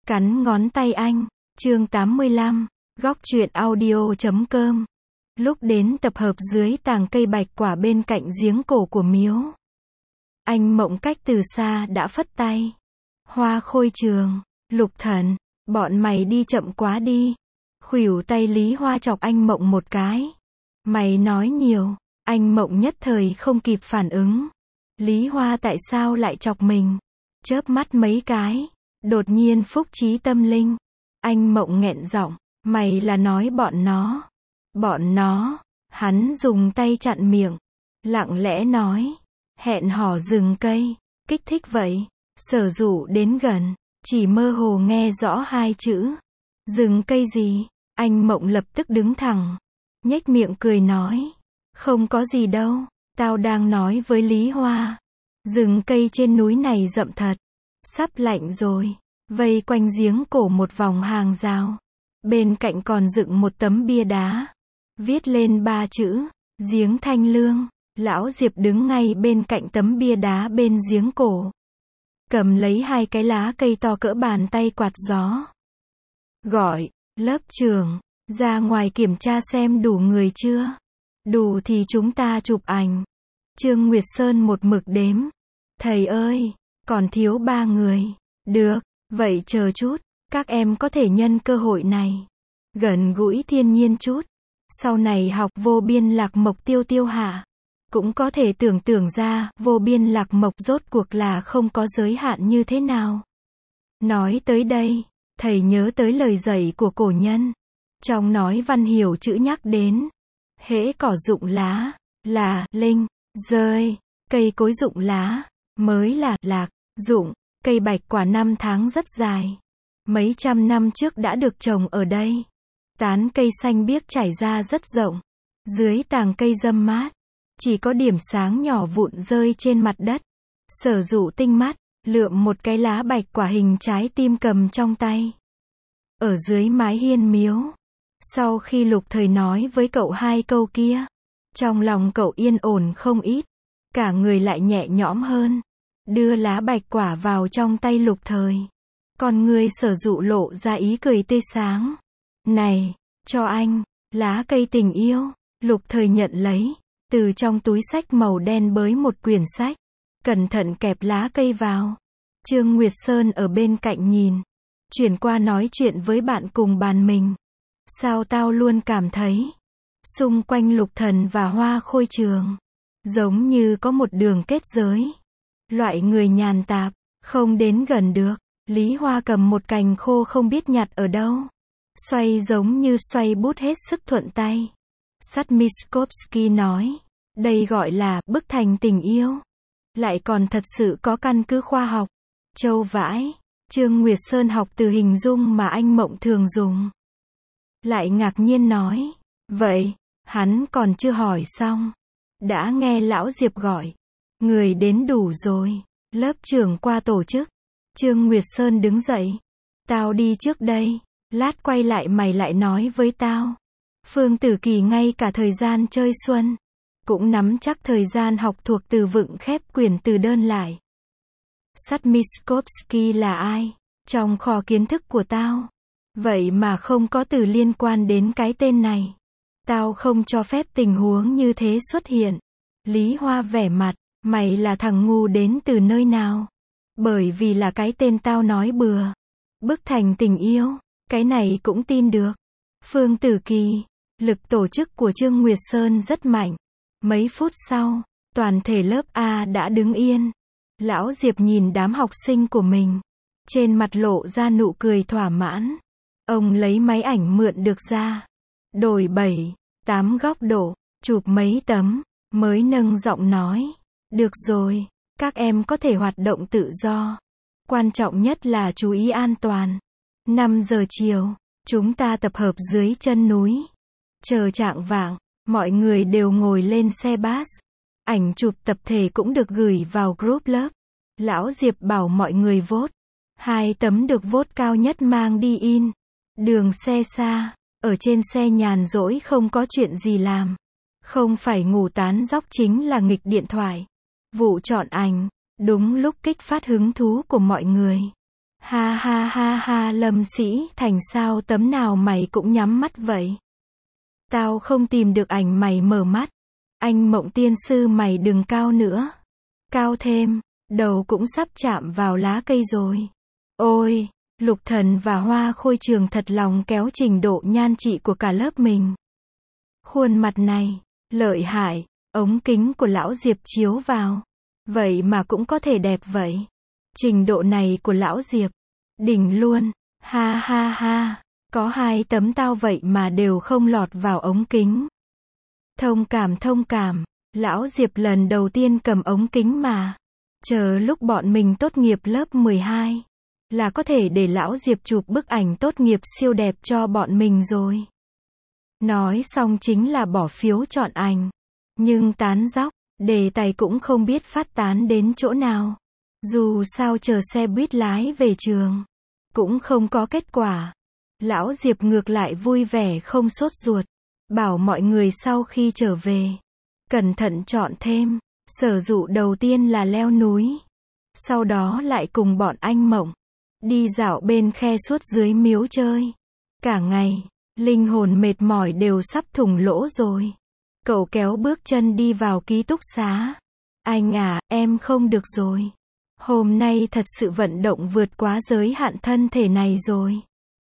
Cắn ngón tay anh. Chương 85. Góc truyện audio.com. Lúc đến tập hợp dưới tàng cây bạch quả bên cạnh giếng cổ của miếu, anh Mộng cách từ xa đã phất tay. Hoa Khôi Trường, Lục Thần, bọn mày đi chậm quá đi. Khuỷu tay Lý Hoa chọc anh Mộng một cái. Mày nói nhiều. Anh Mộng nhất thời không kịp phản ứng. Lý Hoa tại sao lại chọc mình? Chớp mắt mấy cái. Đột nhiên phúc trí tâm linh. Anh Mộng nghẹn giọng. Mày là nói bọn nó. Bọn nó. Hắn dùng tay chặn miệng. Lặng lẽ nói. Hẹn hò rừng cây. Kích thích vậy. Sở Dụ đến gần. Chỉ mơ hồ nghe rõ hai chữ. Rừng cây gì? Anh Mộng lập tức đứng thẳng. Nhếch miệng cười nói. Không có gì đâu. Tao đang nói với Lý Hoa. Rừng cây trên núi này rậm thật. Sắp lạnh rồi. Vây quanh giếng cổ một vòng hàng rào. Bên cạnh còn dựng một tấm bia đá. Viết lên 3 chữ. Giếng Thanh Lương. Lão Diệp đứng ngay bên cạnh tấm bia đá bên giếng cổ. Cầm lấy 2 cái lá cây to cỡ bàn tay quạt gió. Gọi. Lớp trưởng. Ra ngoài kiểm tra xem đủ người chưa. Đủ thì chúng ta chụp ảnh. Trương Nguyệt Sơn một mực đếm. Thầy ơi, còn thiếu 3 người. Được, vậy chờ chút. Các em có thể nhân cơ hội này. Gần gũi thiên nhiên chút. Sau này học vô biên lạc mộc tiêu hạ. Cũng có thể tưởng tượng ra vô biên lạc mộc rốt cuộc là không có giới hạn như thế nào. Nói tới đây, thầy nhớ tới lời dạy của cổ nhân. Trong nói văn hiểu chữ nhắc đến. Hễ cỏ rụng lá, là linh, rơi. Cây cối rụng lá, mới là lạc, rụng. Cây bạch quả 5 tháng rất dài. Mấy trăm năm trước đã được trồng ở đây. Tán cây xanh biếc trải ra rất rộng. Dưới tàng cây râm mát. Chỉ có điểm sáng nhỏ vụn rơi trên mặt đất. Sở Dụ tinh mắt, lượm một cái lá bạch quả hình trái tim cầm trong tay. Ở dưới mái hiên miếu. Sau khi Lục Thời nói với cậu 2 câu kia, trong lòng cậu yên ổn không ít. Cả người lại nhẹ nhõm hơn. Đưa lá bạch quả vào trong tay Lục Thời. Còn người Sở Dụ lộ ra ý cười tươi sáng. Này, cho anh, lá cây tình yêu. Lục Thời nhận lấy. Từ trong túi sách màu đen bới một quyển sách. Cẩn thận kẹp lá cây vào. Trương Nguyệt Sơn ở bên cạnh nhìn. Chuyển qua nói chuyện với bạn cùng bàn mình. Sao tao luôn cảm thấy xung quanh Lục Thần và Hoa Khôi Trường giống như có một đường kết giới. Loại người nhàn tạp, không đến gần được. Lý Hoa cầm một cành khô không biết nhặt ở đâu. Xoay giống như xoay bút hết sức thuận tay. Sắt-Miskovsky nói, đây gọi là bức thành tình yêu. Lại còn thật sự có căn cứ khoa học. Châu vãi. Trương Nguyệt Sơn học từ hình dung mà anh Mộng thường dùng. Lại ngạc nhiên nói. Vậy, hắn còn chưa hỏi xong. Đã nghe Lão Diệp gọi. Người đến đủ rồi. Lớp trưởng qua tổ chức. Trương Nguyệt Sơn đứng dậy. Tao đi trước đây. Lát quay lại mày lại nói với tao. Phương Tử Kỳ ngay cả thời gian chơi xuân. Cũng nắm chắc thời gian học thuộc từ vựng khép quyển từ đơn lại. Sắt-Miskovsky là ai? Trong kho kiến thức của tao. Vậy mà không có từ liên quan đến cái tên này. Tao không cho phép tình huống như thế xuất hiện. Lý Hoa vẻ mặt. Mày là thằng ngu đến từ nơi nào? Bởi vì là cái tên tao nói bừa. Bức thành tình yêu. Cái này cũng tin được. Phương Tử Kỳ. Lực tổ chức của Trương Nguyệt Sơn rất mạnh. Mấy phút sau, toàn thể lớp A đã đứng yên. Lão Diệp nhìn đám học sinh của mình. Trên mặt lộ ra nụ cười thỏa mãn. Ông lấy máy ảnh mượn được ra. Đổi 7, 8 góc độ, chụp mấy tấm, mới nâng giọng nói. Được rồi, các em có thể hoạt động tự do. Quan trọng nhất là chú ý an toàn. 5 giờ chiều, chúng ta tập hợp dưới chân núi. Chờ chạng vạng, mọi người đều ngồi lên xe bus. Ảnh chụp tập thể cũng được gửi vào group lớp. Lão Diệp bảo mọi người vote. 2 tấm được vote cao nhất mang đi in. Đường xe xa, ở trên xe nhàn rỗi không có chuyện gì làm. Không phải ngủ tán dóc chính là nghịch điện thoại. Vụ chọn ảnh, đúng lúc kích phát hứng thú của mọi người. Ha ha ha ha, Lâm Sĩ Thành, sao tấm nào mày cũng nhắm mắt vậy? Tao không tìm được ảnh mày mở mắt. Anh Mộng tiên sư mày đừng cao nữa. Cao thêm, đầu cũng sắp chạm vào lá cây rồi. Ôi, Lục Thần và Hoa Khôi Trường thật lòng kéo trình độ nhan trị của cả lớp mình. Khuôn mặt này, lợi hại, ống kính của lão Diệp chiếu vào. Vậy mà cũng có thể đẹp vậy. Trình độ này của lão Diệp, đỉnh luôn. Ha ha ha, có 2 tấm tao vậy mà đều không lọt vào ống kính. Thông cảm, lão Diệp lần đầu tiên cầm ống kính mà. Chờ lúc bọn mình tốt nghiệp lớp 12, là có thể để lão Diệp chụp bức ảnh tốt nghiệp siêu đẹp cho bọn mình rồi. Nói xong chính là bỏ phiếu chọn ảnh. Nhưng tán dóc, đề tài cũng không biết phát tán đến chỗ nào. Dù sao chờ xe buýt lái về trường, cũng không có kết quả. Lão Diệp ngược lại vui vẻ không sốt ruột, bảo mọi người sau khi trở về, cẩn thận chọn thêm. Sở dụ đầu tiên là leo núi, sau đó lại cùng bọn anh Mộng đi dạo bên khe suốt dưới miếu chơi. Cả ngày, linh hồn mệt mỏi đều sắp thủng lỗ rồi. Cậu kéo bước chân đi vào ký túc xá. Anh à, em không được rồi. Hôm nay thật sự vận động vượt quá giới hạn thân thể này rồi.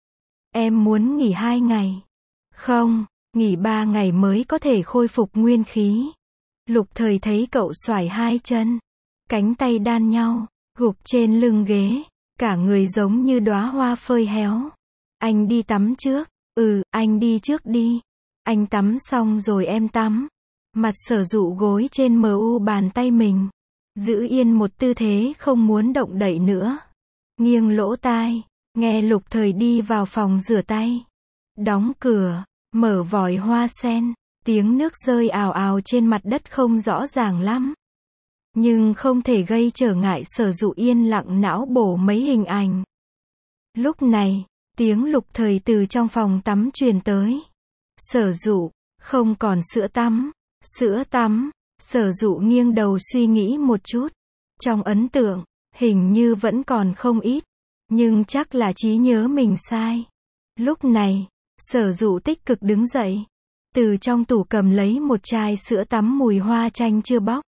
Em muốn nghỉ 2 ngày. Không, nghỉ 3 ngày mới có thể khôi phục nguyên khí. Lục Thời thấy cậu xoải 2 chân, cánh tay đan nhau, gục trên lưng ghế, cả người giống như đóa hoa phơi héo. Anh đi tắm trước. Anh đi trước đi. Anh tắm xong rồi em tắm. Mặt Sở Dụ gối trên mu bàn tay mình, giữ yên một tư thế không muốn động đậy nữa. Nghiêng lỗ tai, nghe Lục Thời đi vào phòng rửa tay. Đóng cửa, mở vòi hoa sen, tiếng nước rơi ào ào trên mặt đất không rõ ràng lắm. Nhưng không thể gây trở ngại Sở Dụ yên lặng não bổ mấy hình ảnh. Lúc này, tiếng Lục Thời từ trong phòng tắm truyền tới. Sở Dụ, không còn sữa tắm. Sữa tắm. Sở Dụ nghiêng đầu suy nghĩ một chút. Trong ấn tượng, hình như vẫn còn không ít. Nhưng chắc là trí nhớ mình sai. Lúc này, Sở Dụ tích cực đứng dậy. Từ trong tủ cầm lấy một chai sữa tắm mùi hoa chanh chưa bóc.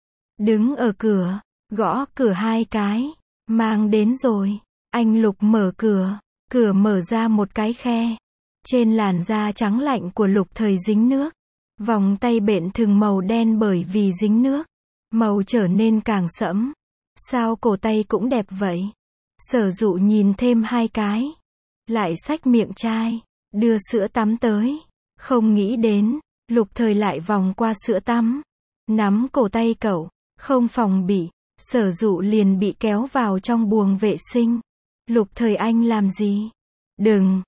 Đứng ở cửa, gõ cửa 2 cái. Mang đến rồi. Anh Lục mở cửa. Cửa mở ra một cái khe. Trên làn da trắng lạnh của Lục Thời dính nước. Vòng tay bện thừng màu đen bởi vì dính nước. Màu trở nên càng sẫm. Sao cổ tay cũng đẹp vậy? Sở Dụ nhìn thêm 2 cái. Lại xách miệng chai. Đưa sữa tắm tới. Không nghĩ đến, Lục Thời lại vòng qua sữa tắm. Nắm cổ tay cậu. Không phòng bị. Sở Dụ liền bị kéo vào trong buồng vệ sinh. Lục Thời anh làm gì? Đừng,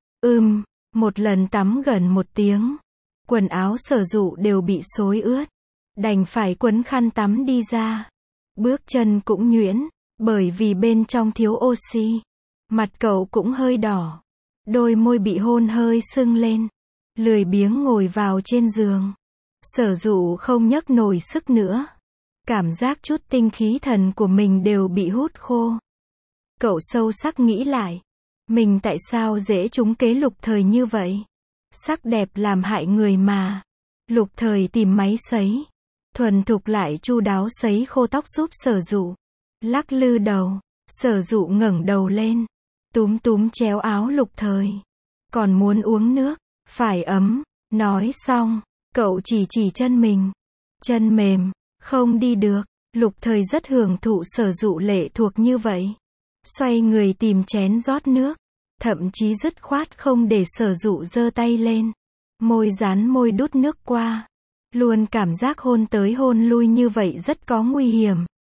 một lần tắm gần 1 tiếng. Quần áo Sở Dụ đều bị xối ướt. Đành phải quấn khăn tắm đi ra. Bước chân cũng nhuyễn, bởi vì bên trong thiếu oxy. Mặt cậu cũng hơi đỏ. Đôi môi bị hôn hơi sưng lên. Lười biếng ngồi vào trên giường. Sở Dụ không nhấc nổi sức nữa. Cảm giác chút tinh khí thần của mình đều bị hút khô. Cậu sâu sắc nghĩ lại. Mình tại sao dễ trúng kế Lục Thời như vậy? Sắc đẹp làm hại người mà. Lục Thời tìm máy sấy. Thuần thục lại chu đáo sấy khô tóc giúp Sở Dụ. Lắc lư đầu. Sở Dụ ngẩng đầu lên. Túm túm chéo áo Lục Thời. Còn muốn uống nước. Phải ấm. Nói xong, cậu chỉ chân mình. Chân mềm. Không đi được. Lục Thời rất hưởng thụ Sở Dụ lệ thuộc như vậy. Xoay người tìm chén rót nước. Thậm chí dứt khoát không để Sở Dụ giơ tay lên. Môi dán môi đút nước qua. Luôn cảm giác hôn tới hôn lui như vậy rất có nguy hiểm.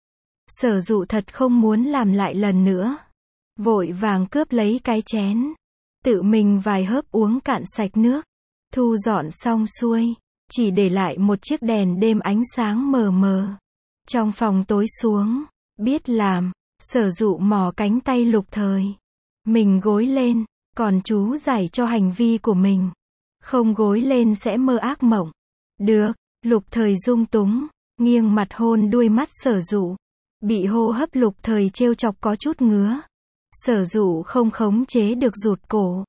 Sở Dụ thật không muốn làm lại lần nữa. Vội vàng cướp lấy cái chén. Tự mình vài hớp uống cạn sạch nước. Thu dọn xong xuôi. Chỉ để lại một chiếc đèn đêm ánh sáng mờ mờ. Trong phòng tối xuống. Biết làm. Sở Dụ mò cánh tay Lục Thời. Mình gối lên. Còn chú giải cho hành vi của mình. Không gối lên sẽ mơ ác mộng. Được. Lục Thời rung túng. Nghiêng mặt hôn đuôi mắt Sở Dụ. Bị hô hấp Lục Thời trêu chọc có chút ngứa. Sở Dụ không khống chế được rụt cổ.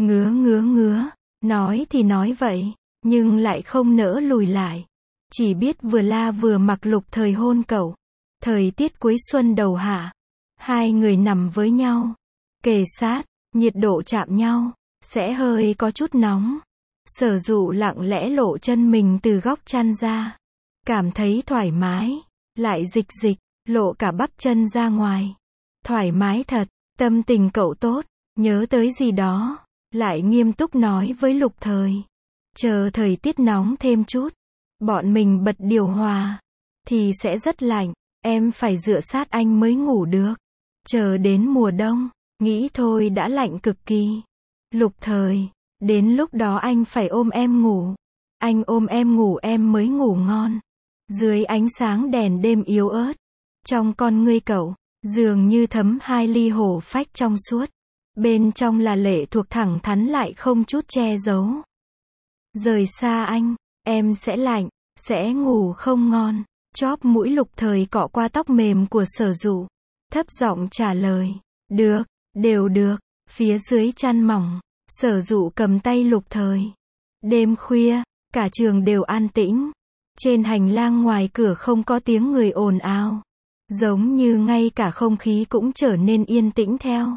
Ngứa. Nói thì nói vậy, nhưng lại không nỡ lùi lại. Chỉ biết vừa la vừa mặc Lục Thời hôn cậu. Thời tiết cuối xuân đầu hạ. Hai người nằm với nhau. Kề sát, nhiệt độ chạm nhau. Sẽ hơi có chút nóng. Sở Dụ lặng lẽ lộ chân mình từ góc chăn ra. Cảm thấy thoải mái. Lại dịch, lộ cả bắp chân ra ngoài. Thoải mái thật, tâm tình cậu tốt. Nhớ tới gì đó. Lại nghiêm túc nói với Lục Thời. Chờ thời tiết nóng thêm chút. Bọn mình bật điều hòa. Thì sẽ rất lạnh. Em phải dựa sát anh mới ngủ được. Chờ đến mùa đông. Nghĩ thôi đã lạnh cực kỳ. Lục Thời. Đến lúc đó anh phải ôm em ngủ. Anh ôm em ngủ em mới ngủ ngon. Dưới ánh sáng đèn đêm yếu ớt. Trong con ngươi cậu. Dường như thấm 2 ly hổ phách trong suốt. Bên trong là lệ thuộc thẳng thắn lại không chút che giấu. Rời xa anh. Em sẽ lạnh. Sẽ ngủ không ngon. Chóp mũi Lục Thời cọ qua tóc mềm của Sở Dụ. Thấp giọng trả lời. Được. Đều được. Phía dưới chăn mỏng. Sở Dụ cầm tay Lục Thời. Đêm khuya. Cả trường đều an tĩnh. Trên hành lang ngoài cửa không có tiếng người ồn ào. Giống như ngay cả không khí cũng trở nên yên tĩnh theo.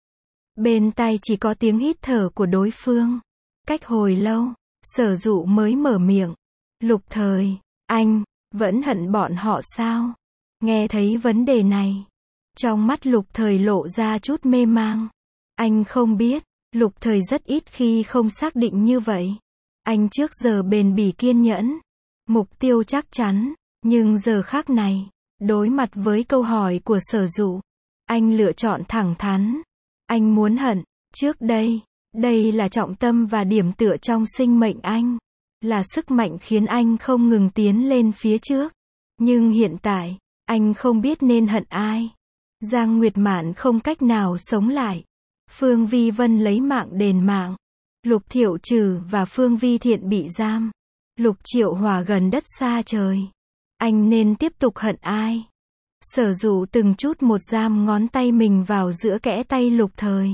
Bên tai chỉ có tiếng hít thở của đối phương. Cách hồi lâu, Sở Dụ mới mở miệng. Lục Thời, anh, vẫn hận bọn họ sao? Nghe thấy vấn đề này. Trong mắt Lục Thời lộ ra chút mê mang. Anh không biết, Lục Thời rất ít khi không xác định như vậy. Anh trước giờ bền bỉ kiên nhẫn. Mục tiêu chắc chắn. Nhưng giờ khác này, đối mặt với câu hỏi của Sở Dụ, anh lựa chọn thẳng thắn. Anh muốn hận. Trước đây là trọng tâm và điểm tựa trong sinh mệnh anh. Là sức mạnh khiến anh không ngừng tiến lên phía trước. Nhưng hiện tại, anh không biết nên hận ai. Giang Nguyệt Mạn không cách nào sống lại. Phương Vi Vân lấy mạng đền mạng. Lục Thiệu Trừ và Phương Vi Thiện bị giam. Lục Triệu Hòa gần đất xa trời. Anh nên tiếp tục hận ai? Sở Dụ từng chút một giam ngón tay mình vào giữa kẽ tay Lục Thời.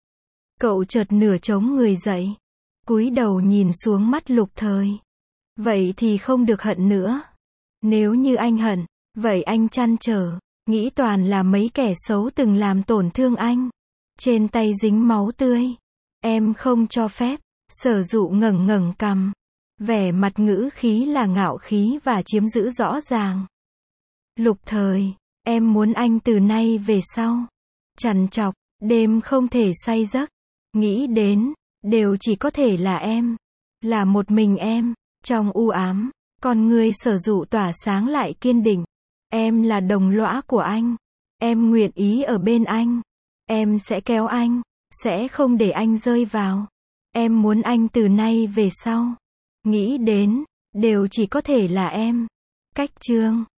Cậu chợt nửa chống người dậy. Cúi đầu nhìn xuống mắt Lục Thời. Vậy thì không được hận nữa. Nếu như anh hận, vậy anh trăn trở, nghĩ toàn là mấy kẻ xấu từng làm tổn thương anh. Trên tay dính máu tươi. Em không cho phép. Sở Dụ ngẩng cằm. Vẻ mặt ngữ khí là ngạo khí và chiếm giữ rõ ràng. Lục Thời, em muốn anh từ nay về sau. Trằn trọc, đêm không thể say giấc. Nghĩ đến, đều chỉ có thể là em. Là một mình em. Trong u ám, con ngươi Sở Dụ tỏa sáng lại kiên định. Em là đồng lõa của anh. Em nguyện ý ở bên anh. Em sẽ kéo anh. Sẽ không để anh rơi vào. Em muốn anh từ nay về sau. Nghĩ đến, đều chỉ có thể là em. Cách chương